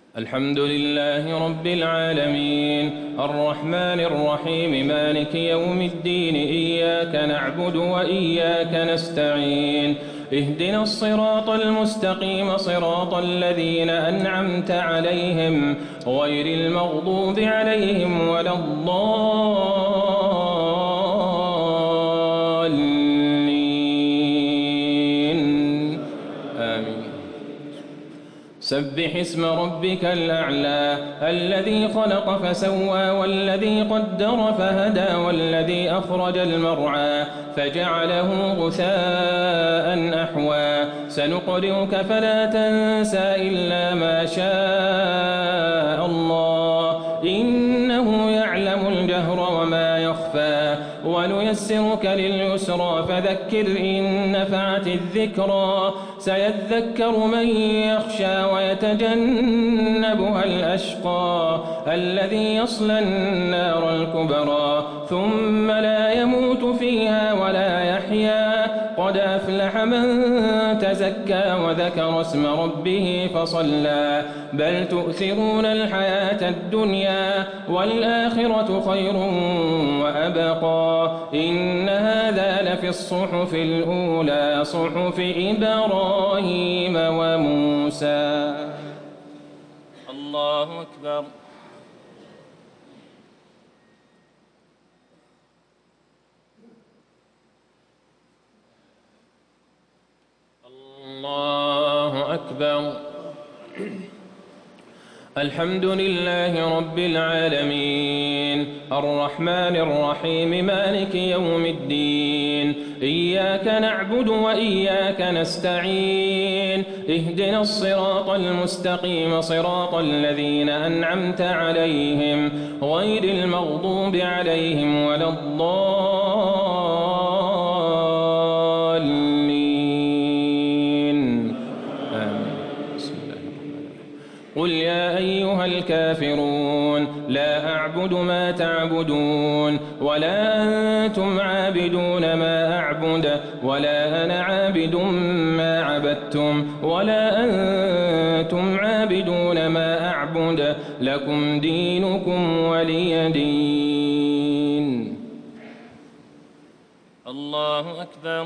الحمد لله رب العالمين الرحمن الرحيم مالك يوم الدين إياك نعبد وإياك نستعين اهدنا الصراط المستقيم صراط الذين أنعمت عليهم غير المغضوب عليهم ولا الضالين آمين. سبح اسم ربك الأعلى الذي خلق فسوى والذي قدر فهدى والذي أخرج المرعى فجعله غثاء أحوى سنقرئك فلا تنسى إلا ما شاء الله إنه يعلم الجهر وما يخفى ونيسرك لليسرى فذكر إن نفعت الذكرى سيذكر من يخشى ويتجنبها الأشقى الذي يصلى النار الكبرى ثم لا يموت فيها ولا يحيا قد أفلح من تزكى وذكر اسم ربه فصلى بل تؤثرون الحياة الدنيا والآخرة خير وأبقى إن هذا لفي الصحف الأولى صحف إبراهيم وموسى. الله أكبر. الله أكبر. الحمد لله رب العالمين الرحمن الرحيم مالك يوم الدين إياك نعبد وإياك نستعين اهدنا الصراط المستقيم صراط الذين أنعمت عليهم غير المغضوب عليهم ولا الضالين آمين. بسم الله الرحمن الرحيم. قل يا أيها الكافرون لا أعبد ما تعبدون ولا أنتم عابدون ما أعبد ولا أنا عابد ما عبدتم ولا أنتم عابدون ما أعبد لكم دينكم ولي دين. الله أكبر.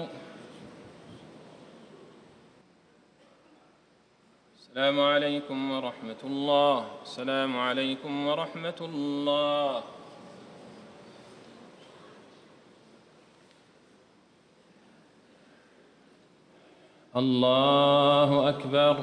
السلام عليكم ورحمة الله. السلام عليكم ورحمة الله. الله أكبر.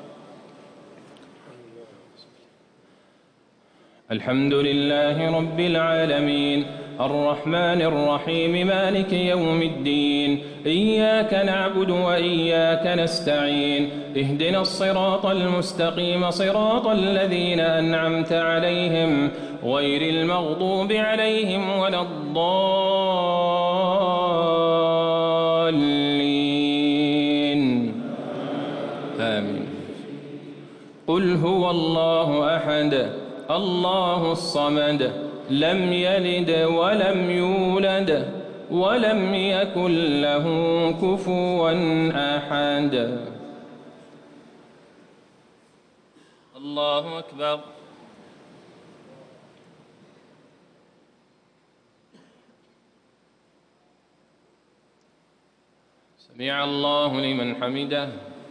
الحمد لله رب العالمين الرحمن الرحيم مالك يوم الدين إياك نعبد وإياك نستعين اهدنا الصراط المستقيم صراط الذين أنعمت عليهم غير المغضوب عليهم ولا الضالين آمين. قل هو الله أحد الله الصمد لم يلد ولم يولد ولم يكن له كفوا أحد. الله أكبر. سمع الله لمن حمده.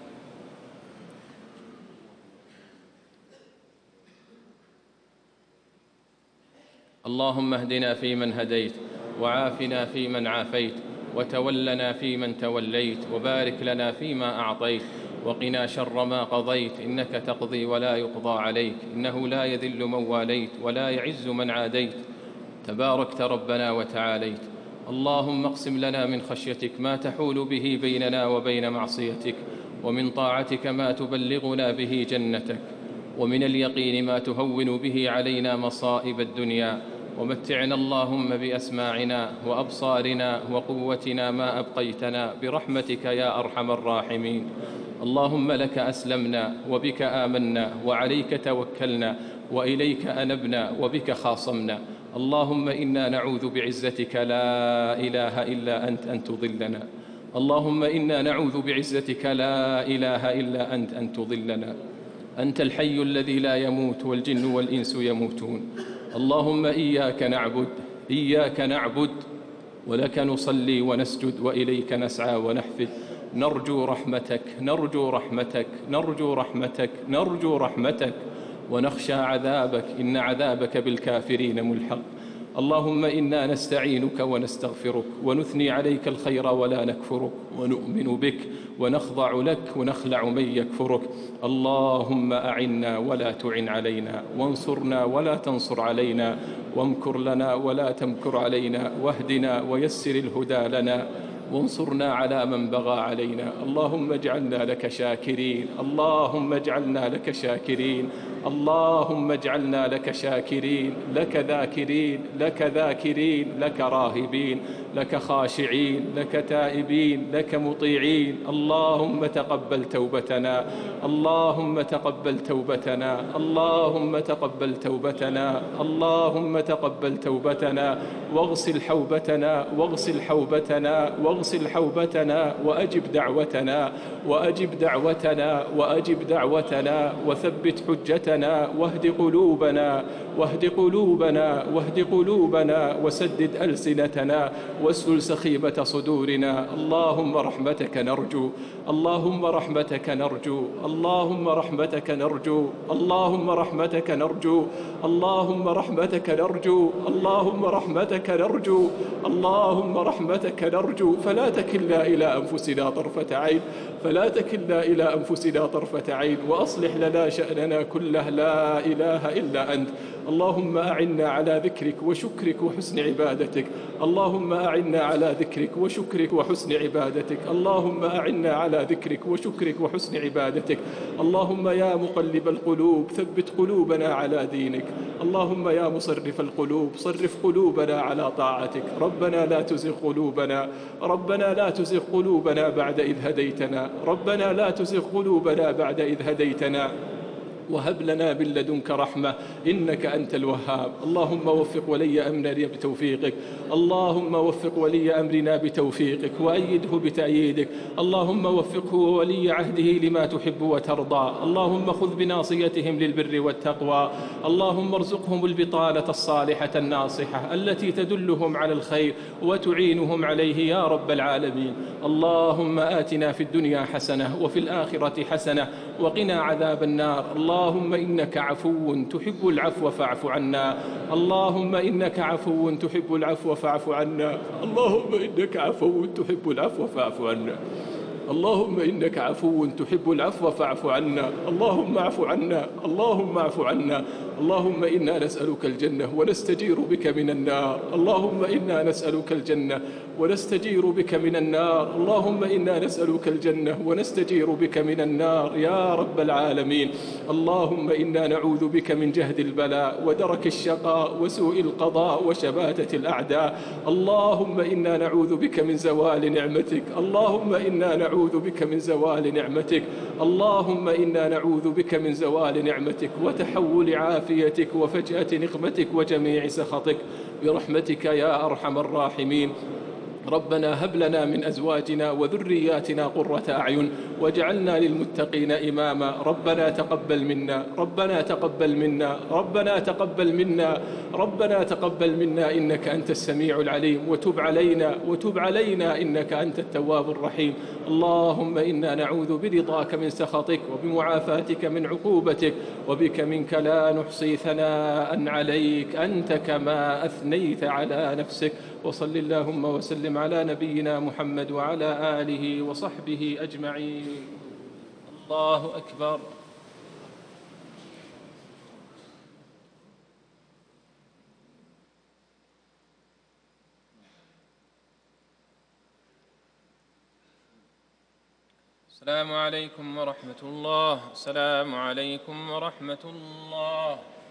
اللهم اهدنا فيمن هديت وعافنا فيمن عافيت وتولنا فيمن توليت وبارك لنا فيما أعطيت وقنا شر ما قضيت إنك تقضي ولا يقضى عليك إنه لا يذل من واليت ولا يعز من عاديت تباركت ربنا وتعاليت. اللهم اقسم لنا من خشيتك ما تحول به بيننا وبين معصيتك ومن طاعتك ما تبلغنا به جنتك ومن اليقين ما تهون به علينا مصائب الدنيا ومتعنا اللهم بأسماعنا وأبصارنا وقوتنا ما أبقيتنا برحمتك يا أرحم الراحمين. اللهم لك أسلمنا وبك آمنا وعليك توكلنا وإليك أنبنا وبك خاصمنا. اللهم إنا نعوذ بعزتك لا إله إلا أنت أن تضلنا. اللهم إنا نعوذ بعزتك لا إله إلا أنت أن تضلنا. أنت الحي الذي لا يموت والجن والإنس يموتون. اللهم إياك نعبد، إياك نعبد، ولك نصلي ونسجد، وإليك نسعى ونحفد. نرجو رحمتك، نرجو رحمتك، نرجو رحمتك، نرجو رحمتك، ونخشى عذابك، إن عذابك بالكافرين ملحق. اللهم إنا نستعينك ونستغفرك ونثني عليك الخير ولا نكفرك، ونؤمن بك ونخضع لك ونخلع من يكفرك. اللهم أعنا ولا تعن علينا، وانصرنا ولا تنصر علينا، وامكر لنا ولا تمكر علينا، واهدنا ويسر الهدى لنا، وانصرنا على من بغى علينا. اللهم اجعلنا لك شاكرين، اللهم اجعلنا لك شاكرين، اللهم اجعلنا لك شاكرين، لك ذاكرين، لك ذاكرين، لك راهبين، لك خاشعين، لك تائبين، لك مطيعين. اللهم تقبل توبتنا، اللهم تقبل توبتنا، اللهم تقبل توبتنا، اللهم تقبل توبتنا، واغسل حوبتنا، واغسل حوبتنا، واغسل حوبتنا، وأجب دعوتنا، وأجب دعوتنا، وأجب دعوتنا، وثبت حجتنا، واهد قلوبنا، واهد قلوبنا، واهد قلوبنا، وسدد ألسنتنا، واسلل سخيمة صدورنا. اللهم رحمتك نرجو، اللهم رحمتك نرجو، اللهم رحمتك نرجو، اللهم رحمتك نرجو، اللهم رحمتك نرجو، اللهم رحمتك نرجو، اللهم رحمتك نرجو. فلا تكلنا إلى أنفسنا طرفة عين، فلا تكلنا إلى أنفسنا طرفة عين، وأصلح لنا شأننا كله، لا إله إلا أنت. اللهم أعنا على ذكرك وشكرك وحسن عبادتك، اللهم أعنا على ذكرك وشكرك وحسن عبادتك، اللهم أعنا على ذكرك وشكرك وحسن عبادتك. اللهم يا مقلب القلوب ثبت قلوبنا على دينك، اللهم يا مصرف القلوب صرف قلوبنا على طاعتك. ربنا لا تزغ قلوبنا، ربنا لا تزغ قلوبنا بعد إذ هديتنا، ربنا لا تزغ قلوبنا بعد إذ هديتنا، وهب لنا من لدنك رحمة إنك أنت الوهاب. اللهم وفق ولي أمرنا بتوفيقك، اللهم وفق ولي أمرنا بتوفيقك، وأيده بتأييدك. اللهم وفقه وولي عهده لما تحب وترضى. اللهم خذ بناصيتهم للبر والتقوى. اللهم ارزقهم البطانة الصالحة الناصحة التي تدلهم على الخير وتعينهم عليه يا رب العالمين. اللهم آتنا في الدنيا حسنة وفي الآخرة حسنة وقنا عذاب النار. اللهم إنك عفو تحب العفو فاعف عنا، اللهم إنك عفو تحب العفو فاعف عنا، اللهم إنك عفو تحب العفو فاعف عنا، اللهم إنك عفو تحب العفو فاعف عنا، اللهم اعف عنا، اللهم اعف عنا. اللهم إنا نسألك الجنة ونستجير بك من النار، اللهم إنا نسألك الجنة ونستجير بك من النار، اللهم إنا نسألك الجنة ونستجير بك من النار يا رب العالمين. اللهم إنا نعوذ بك من جهد البلاء ودرك الشقاء وسوء القضاء وشماتة الأعداء. اللهم إنا نعوذ بك من زوال نعمتك، اللهم إنا نعوذ بك من زوال نعمتك، اللهم إنا نعوذ بك من زوال نعمتك وتحول عافيتك وفجأة نقمتك وجميع سخطك برحمتك يا أرحم الراحمين. ربنا هب لنا من أزواجنا وذرياتنا قرة أعين واجعلنا للمتقين إماما. ربنا تقبل منا، ربنا تقبل منا، ربنا تقبل منا، ربنا تقبل منا إنك أنت السميع العليم، وتب علينا، وتب علينا إنك أنت التواب الرحيم. اللهم إنا نعوذ برضاك من سخطك وبمعافاتك من عقوبتك، وبك منك لا نحصي ثناء عليك أنت كما أثنيت على نفسك. وصل اللهم وسلم على نبينا محمد وعلى آله وصحبه أجمعين. الله أكبر. السلام عليكم ورحمة الله، السلام عليكم ورحمة الله.